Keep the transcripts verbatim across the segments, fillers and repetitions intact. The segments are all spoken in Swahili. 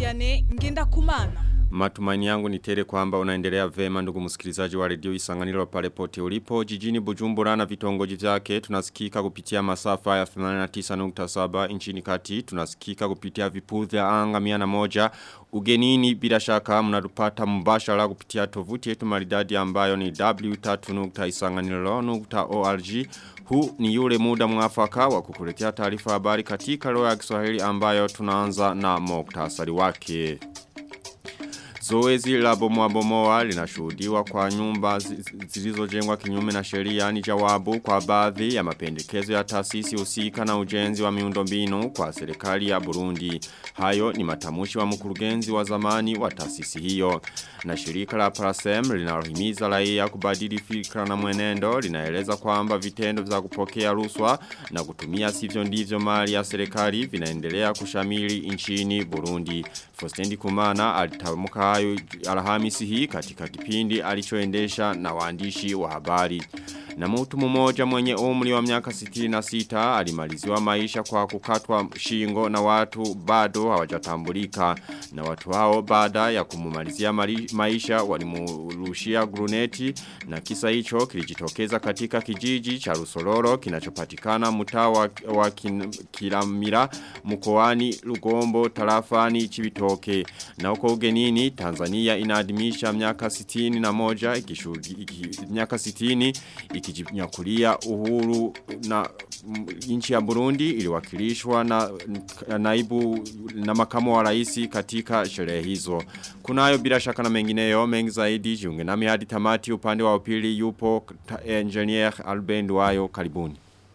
Vianney Ngendakumana. Matumaini yangu ni tele kwamba unaendelea vema ndugu msikilizaji wa redio Isanganiro pale pote ulipo jijini Bujumbura na vitongoji vyake. Tunasikika kupitia masafa ya themanini na tisa nukta saba nchini kati, tunasikika kupitia vipudhi ya anga mia moja. Ugenini bila shaka mnatupata mbashara kupitia tovuti yetu maridadi ambayo ni w tatu nukta isanganiro nukta org. Huu ni yule muda mwafaka wa kukuletea taarifa habari katika lugha ya Kiswahili ambayo tunaanza na muktasari wake. Zoezi la bomoa linashuhudiwa kwa nyumba zilizojengwa kinyume na sheria ni jawabu kwa baadhi ya mapendekezo ya taasisi husika na ujenzi wa miundombinu kwa serikali ya Burundi. Hayo ni matamushi wa mkurugenzi wa zamani wa taasisi hiyo. Na shirika la Parasem linalohimiza raia kubadili fikra na mwenendo linaeleza kwamba vitendo vya kupokea rushwa na kutumia sivyo ndivyo mali ya serikali vinaendelea kushamiri nchini Burundi. Fostendi Kumana alitamuka hayo Alhamisi hii katika kipindi alichoendesha na waandishi wa habari. Na mtu mmoja mwenye umri wa miaka sitini na sita alimaliziwa maisha kwa kukatwa shingo na watu bado hawajatambulika. Na watu hao baada ya kumumalizia maisha walimurushia gruneti, na kisa hicho kilijitokeza katika kijiji cha Rusororo kinachopatikana mtaa wa, wa Kiramira mkoani Rugombo tarafani Chibitoke. Na huko ugenini Tanzania inaadhimisha miaka sitini na moja ikishuhudia iki, miaka sitini ikijinyakulia uhuru, na nchi ya Burundi iliwakilishwa na naibu na makamu wa rais katika sherehe hizo. Kunayo bila shaka na mengineyo mengi zaidi, jiunge nami hadi tamati. Upande wa upili yupo engineer Albendo Wayo, karibuni.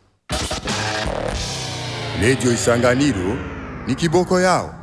Radio Isanganiro ni kiboko yao.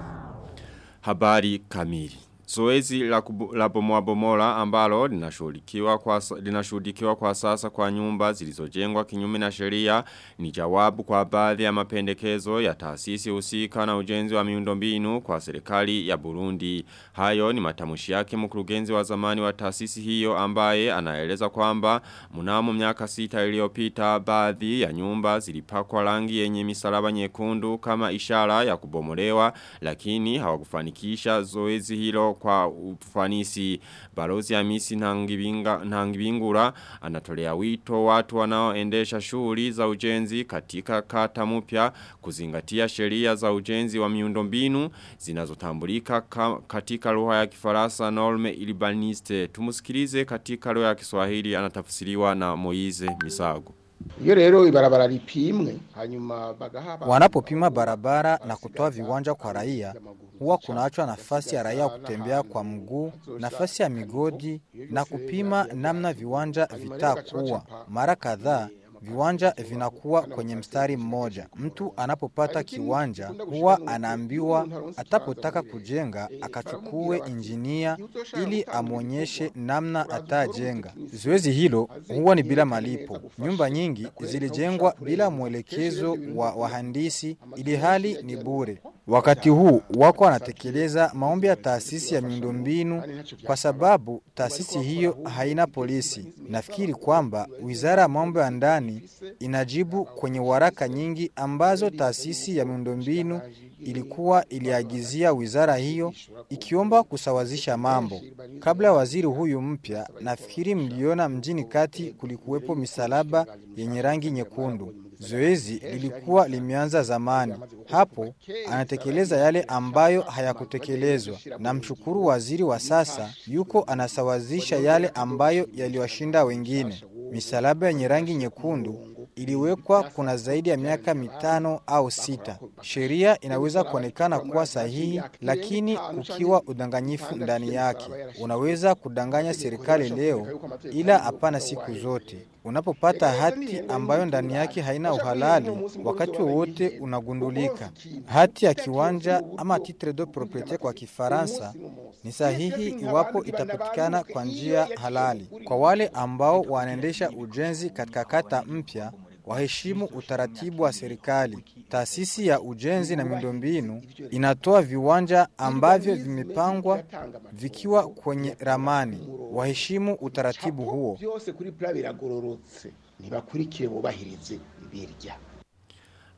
Habari kamili. Zoezi la, la bomoa bomola ambalo linashuhudikiwa kwa linashuhudikiwa kwa sasa kwa nyumba zilizojengwa kinyume na sheria ni jawabu kwa baadhi ya mapendekezo ya taasisi husika na ujenzi wa miundombinu kwa serikali ya Burundi. Hayo ni matamushi yake mkurugenzi wa zamani wa taasisi hiyo ambaye anaeleza kwamba mnamo miaka sita iliyopita baadhi ya nyumba zilipakwa rangi yenye misalaba nyekundu kama ishara ya kubomolewa, lakini hawakufanikisha zoezi hilo kwa ufanisi. Balozi Hamisi Ntangibingura anatolea wito watu wanaoendesha shughuli za ujenzi katika kata mpya kuzingatia sheria za ujenzi wa miundombinu zinazotambulika katika lugha ya Kifaransa norme urbaniste. Tumusikilize katika lugha ya Kiswahili, anatafsiriwa na Moize Misago. Iyo rero ibarabara lipimwe hanyuma bagahaba wanapopima barabara na kutoa viwanja kwa raia, huwa kunaachwa nafasi ya raia kutembea kwa mguu, nafasi ya migodi, na kupima namna viwanja vitakuwa. Mara kadhaa viwanja vinakuwa kwenye mstari mmoja. Mtu anapopata kiwanja huwa anaambiwa atapotaka kujenga akachukue injinia ili amuonyeshe namna atajenga. Zoezi hilo huwa ni bila malipo. Nyumba nyingi zilijengwa bila mwelekezo wa wahandisi ili hali ni bure. Wakati huu wako wanatekeleza maombi ya taasisi ya miundombinu kwa sababu taasisi hiyo haina polisi. Nafikiri kwamba Wizara ya Mambo ya Ndani inajibu kwenye waraka nyingi ambazo taasisi ya miundombinu ilikuwa iliagizia wizara hiyo ikiomba kusawazisha mambo. Kabla ya waziri huyu mpya, nafikiri mliona mjini kati kulikuwepo misalaba yenye rangi nyekundu. Zoezi lilikuwa limeanza zamani. Hapo anatekeleza yale ambayo hayakutekelezwa, na mshukuru waziri wa sasa yuko anasawazisha yale ambayo yaliwashinda wengine. Misalaba yenye rangi nyekundu iliwekwa kuna zaidi ya miaka mitano au sita. Sheria inaweza kuonekana kuwa sahihi, lakini ukiwa udanganyifu ndani yake. Unaweza kudanganya serikali leo, ila hapana siku zote. Unapopata hati ambayo ndani yake haina uhalali, wakati wote unagundulika. Hati ya kiwanja ama titre de propriété kwa Kifaransa ni sahihi iwapo itapatikana kwa njia halali. Kwa wale ambao wanaendesha ujenzi katika kata mpya, waheshimu utaratibu wa serikali. Taasisi ya ujenzi na miundombinu inatoa viwanja ambavyo vimepangwa vikiwa kwenye ramani. Waheshimu utaratibu huo.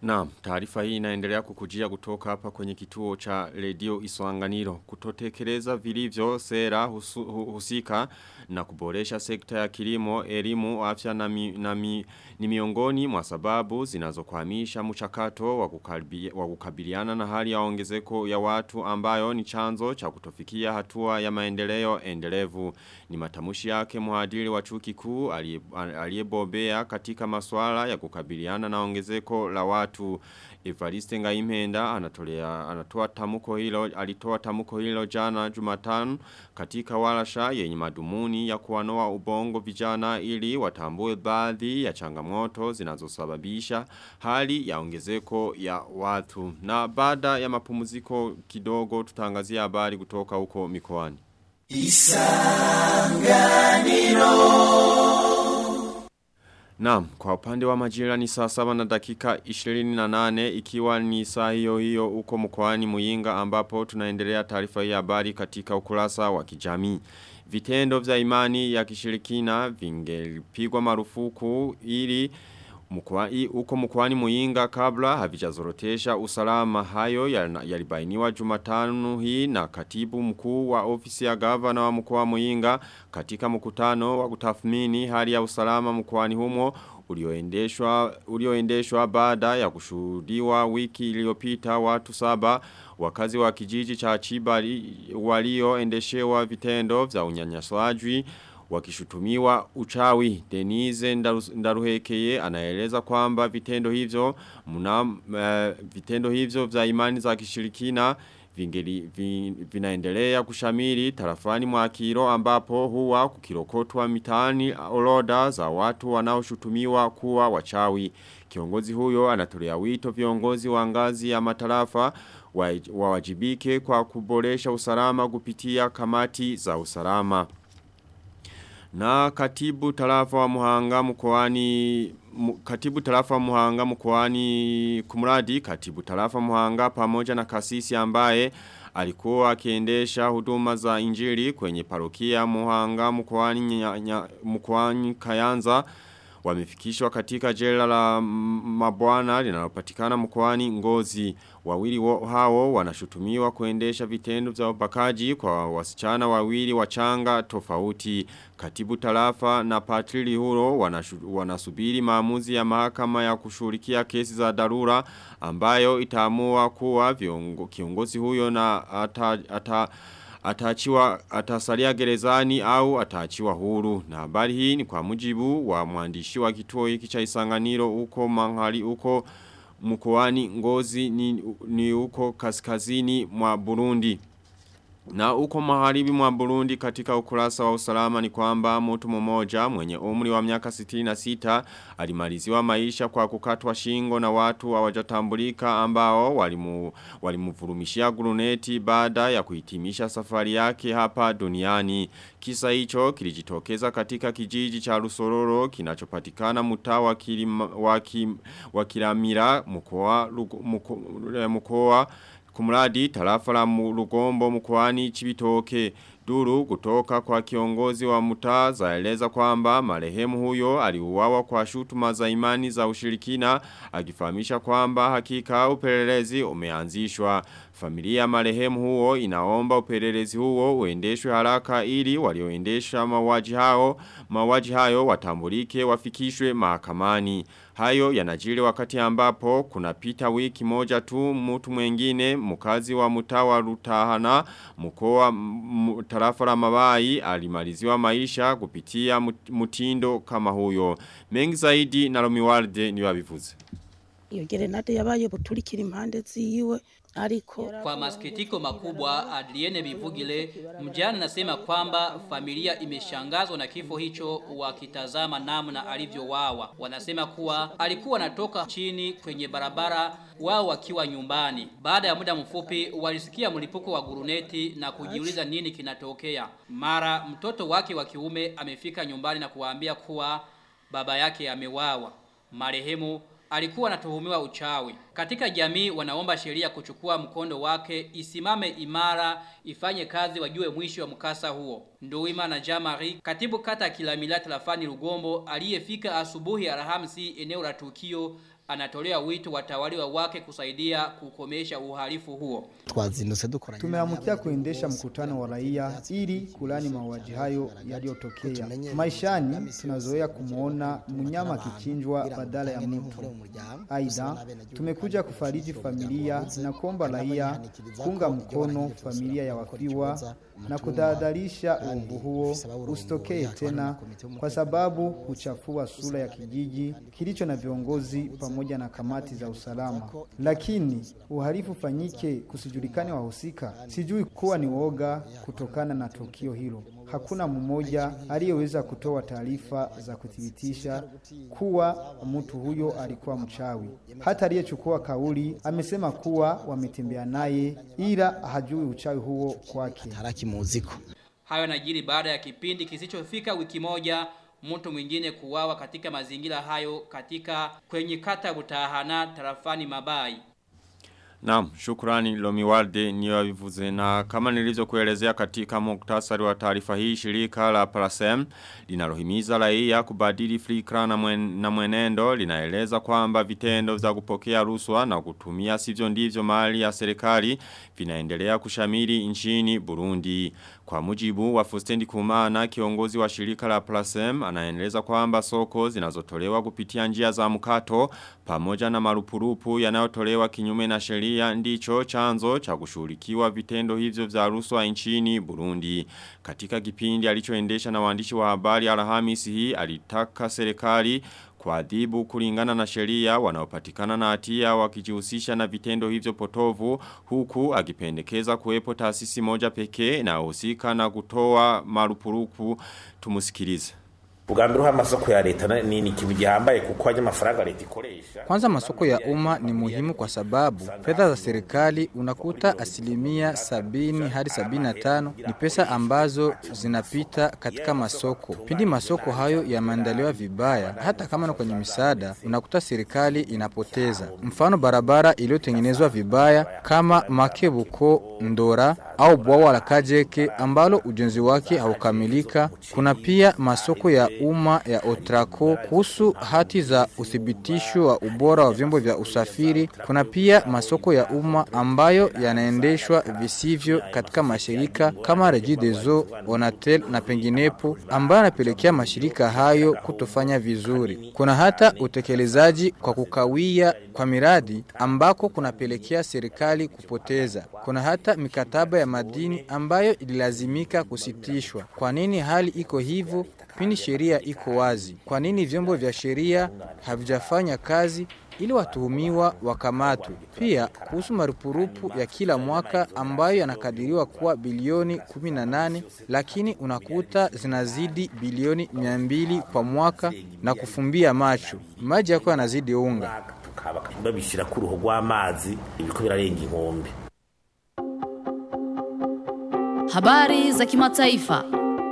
Naam, taarifa hii inaendelea kukujia kutoka hapa kwenye kituo cha redio Isanganiro. Kutotekeleza vilivyo sera husu, husika na kuboresha sekta ya kilimo, elimu, afya na, mi, na mi, ni miongoni mwa sababu zinazokwamisha mchakato wa kukabiliana na hali ya ongezeko ya watu ambayo ni chanzo cha kutofikia hatua ya maendeleo endelevu. Ni matamushi yake mhadiri wa chuo kikuu aliyebobea katika masuala ya kukabiliana na ongezeko la watu. Evariste Ngaimenda anatolea anatoa tamuko hilo alitoa tamuko hilo jana Jumatano katika warsha yenye madhumuni ya kuanoa ubongo vijana ili watambue baadhi ya changamoto zinazosababisha hali ya ongezeko ya watu. Na baada ya mapumziko kidogo tutangazia habari kutoka huko mikoani. Isanganiro. Naam, kwa upande wa majira ni saa saba na dakika ishirini na nane ikiwa ni saa hiyo hiyo uko mkoani Muyinga ambapo tunaendelea taarifa hii habari katika ukurasa wa kijamii. Vitendo vya imani ya kishirikina vingepigwa marufuku ili mkwani uko mkwani Muyinga kabla havijazorotesha usalama. Hayo yalibainiwa Jumatano hii na katibu mkuu wa ofisi ya gavana wa mkoa Muyinga katika mkutano wa kutathmini hali ya usalama mkoani humo ulioendeshwa ulioendeshwa baada ya kushuhudiwa wiki iliyopita watu saba wakazi wa kijiji cha Chibali walioendeshewa vitendo vya unyanyasaji wakishutumiwa uchawi. Denise Ndaruhekeye anaeleza kwamba vitendo hivyo muna, uh, vitendo hivyo vya imani za kishirikina vingeli, vin, vinaendelea kushamiri tarafani mwa Kiro ambapo huwa kukirokotwa mitaani orodha za watu wanaoshutumiwa kuwa wachawi. Kiongozi huyo anatolea wito viongozi wa ngazi ya matarafa wawajibike kwa kuboresha usalama kupitia kamati za usalama. Na katibu tarafa wa Muhanga mkoani katibu tarafa wa Muhanga mkoani kumradi katibu tarafa Muhanga pamoja na kasisi ambaye alikuwa akiendesha huduma za injili kwenye parokia Muhanga mkoani mkoani Kayanza wamefikishwa katika jela la mabwana linalopatikana mkoani Ngozi. Wawili hao wanashutumiwa kuendesha vitendo vya ubakaji kwa wasichana wawili wachanga tofauti. Katibu tarafa na Patrili Huro wanasubiri maamuzi ya mahakama ya kushughulikia kesi za dharura ambayo itaamua kuwa viongo, kiongozi huyo na ata, ata ataachiwa atasalia gerezani au ataachiwa huru. Na habari hii ni kwa mujibu wa mwandishi wa kituo hiki cha Isanganiro huko Manghali huko mkoani Ngozi ni, ni huko kaskazini mwa Burundi. Na huko magharibi mwa Burundi katika ukurasa wa usalama ni kwamba mtu mmoja mwenye umri wa miaka sitini na sita alimaliziwa maisha kwa kukatwa shingo na watu hawajatambulika ambao walimu walimvurumishia guruneti baada ya kuhitimisha safari yake hapa duniani. Kisa hicho kilijitokeza katika kijiji cha Rusororo kinachopatikana mtaa wa wa Kiramira mkoa mkoa kumradi tarafa la Rugombo mkoani Chibitoke. Duru kutoka kwa kiongozi wa mtaa zaeleza kwamba marehemu huyo aliuawa kwa shutuma za imani za ushirikina, akifahamisha kwamba hakika upelelezi umeanzishwa. Familia marehemu huo inaomba upelelezi huo uendeshwe haraka ili walioendesha mauaji hao mauaji hayo watambulike wafikishwe mahakamani. Hayo yanajiri wakati ambapo kuna pita wiki moja tu mtu mwengine mkazi wa mtaa wa Rutahana mkoa tarafa la Mabayi alimaliziwa maisha kupitia mutindo kama huyo. Mengi zaidi na Romiwalde ni wabivuze. Iyo gerenade yabaye buturikira impande ziwe ariko kwa masikitiko makubwa Adrienne Bivugile mjana nasema kwamba familia imeshangazwa na kifo hicho wakitazama namna alivyowawa. Wanasema kuwa alikuwa anatoka chini kwenye barabara wao wakiwa nyumbani. Baada ya muda mfupi walisikia mlipuko wa guruneti na kujiuliza nini kinatokea. Mara mtoto wake wa kiume amefika nyumbani na kuwaambia kuwa baba yake amewawa. Marehemu alikuwa anatuhumiwa uchawi. Katika jamii wanaomba sheria kuchukua mkondo wake isimame imara, ifanye kazi wajue mwisho wa mkasa huo. Nduwima na Jamari, katibu kata Kilamila tarafani Rugombo, aliyefika asubuhi Alhamisi eneo la tukio, anatolea wito watawaliwa wake kusaidia kukomesha uhalifu huo. Tumeamkia kuendesha mkutano wa raia ili kulani mauaji hayo yaliyotokea. Maishani tunazoea kumuona mnyama kichinjwa badala ya mtu. Aidha, tumekuja kufariji familia na kuomba raia kuunga mkono familia ya wafiwa na kudhadharisha uovu huo usitokee tena, kwa sababu huchafua sura ya kijiji kilicho na viongozi pamoja na kamati za usalama. Lakini uhalifu fanyike kusijulikane wahusika, sijui kuwa ni woga kutokana na tukio hilo. Hakuna mmoja aliyeweza kutoa taarifa za kuthibitisha kuwa mtu huyo alikuwa mchawi. Hata aliyechukua kauli amesema kuwa wametembea naye ila hajui uchawi huo kwake. Hayo yanajiri baada ya kipindi kisichofika wiki moja mtu mwingine kuuawa katika mazingira hayo katika kwenye kata Butahana tarafani Mabai. Naam, shukrani Lomiwalde niyo vivuze, na kama nilizokuelezea katika muktasari wa taarifa hii, shirika la Prasem linalohimiza raia kubadili fikra na, mwen, na mwenendo linaeleza kwamba vitendo vya kupokea rushwa na kutumia sivyo ndivyo mali ya serikali vinaendelea kushamiri nchini Burundi. Kwa mujibu wa Fustendi Kumana, kiongozi wa shirika la Prasem, anaeleza kwamba soko zinazotolewa kupitia njia za mkato pamoja na marupurupu yanayotolewa kinyume na sheria ndicho chanzo cha kushughulikiwa vitendo hivyo vya rushwa nchini Burundi. Katika kipindi alichoendesha na waandishi wa habari Alhamisi hii, alitaka serikali kuadhibu kulingana na sheria wanaopatikana na hatia wakijihusisha na vitendo hivyo potovu, huku akipendekeza kuwepo taasisi moja pekee na husika na kutoa marupurupu. Tumusikilize. Ugambira amasoko ya leta ni ikintu gihambaye kuko aje amafaranga leta ikoresha. Kwanza masoko ya umma ni muhimu kwa sababu fedha za serikali unakuta asilimia sabini hadi sabini na tano ni pesa ambazo zinapita katika masoko. Pindi masoko hayo yameandaliwa vibaya, hata kama na kwenye misaada unakuta serikali inapoteza. Mfano barabara iliyotengenezwa vibaya kama Makebuko Ndora au bwawa la Kajeke ambalo ujenzi wake haukamilika. Kuna pia masoko ya umma ya Otrako kuhusu hati za uthibitisho wa ubora wa vyombo vya usafiri. Kuna pia masoko ya umma ambayo yanaendeshwa visivyo katika mashirika kama Regideso, Onatel na penginepo, ambayo yanapelekea mashirika hayo kutofanya vizuri. Kuna hata utekelezaji kwa kukawia kwa miradi ambako kunapelekea serikali kupoteza. Kuna hata mikataba ya madini ambayo ililazimika kusitishwa. Kwa nini hali iko hivyo? Pindi sheria iko wazi. Kwa nini vyombo vya sheria havijafanya kazi ili watuhumiwa wakamatwe? Pia kuhusu marupurupu ya kila mwaka ambayo yanakadiriwa kuwa bilioni kumi na nane, lakini unakuta zinazidi bilioni mia mbili kwa mwaka na kufumbia macho. Maji yako yanazidi unga. Babishira ku ruho rw'amazi ibiko birarenga inkombe. Habari za kimataifa.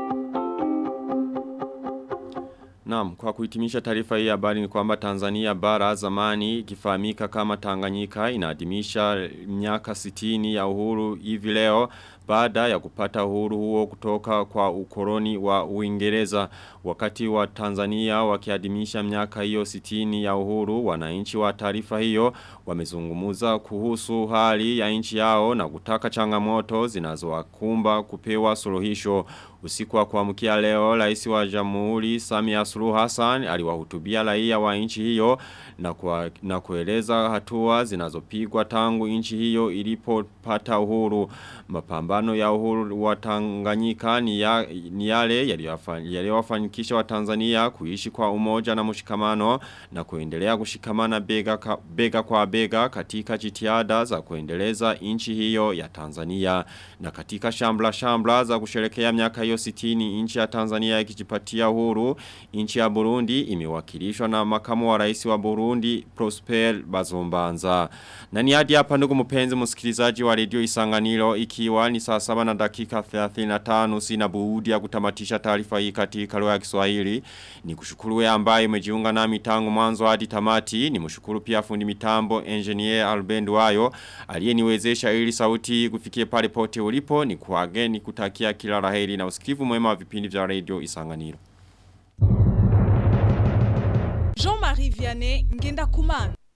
Naam, kwa kuhitimisha taarifa hii habari ni kwamba Tanzania bara zamani ikifahamika kama Tanganyika inaadhimisha miaka sitini ya uhuru hivi leo baada ya kupata uhuru huo kutoka kwa ukoloni wa Uingereza. Wakati wa Tanzania wakiadhimisha miaka hiyo sitini ya uhuru, wananchi wa taarifa hiyo wamezungumza kuhusu hali ya nchi yao na kutaka changamoto zinazowakumba kupewa suluhisho. Usiku wa kuamkia leo, Rais wa Jamhuri Samia Suluhu Hassan aliwahutubia raia wa nchi hiyo na, kwa, na kueleza hatua zinazopigwa tangu nchi hiyo ilipopata uhuru. Mapambano ya uhuru wa Tanganyika ni, ya, ni yale yaliyowafanikisha wa Tanzania kuishi kwa umoja na mshikamano na kuendelea kushikamana bega, ka, bega kwa bega katika jitihada za kuendeleza nchi hiyo ya Tanzania. Na katika shambla shambla za kusherehekea miaka hiyo sitini nchi ya Tanzania ikijipatia uhuru, nchi ya Burundi imewakilishwa na makamu wa rais wa Burundi Prosper Bazombanza. Na ni hadi hapa ndugu mpenzi msikilizaji wa Radio Isanganiro, ikiwa ni saa saba na dakika thelathini na tano, sina budi ya kutamatisha taarifa hii katika lugha ya Kiswahili. Ni kushukuru wewe ambaye umejiunga nami tangu mwanzo hadi tamati. Ni mshukuru pia fundi mitambo engineer Albend Wayo aliyeniwezesha ili sauti kufikie pale pote ulipo. Ni kuageni kutakia kila laheri na usikivu mwema wa vipindi vya Radio Isanganiro. Jean-Marie Vianney Ngenda Kumana.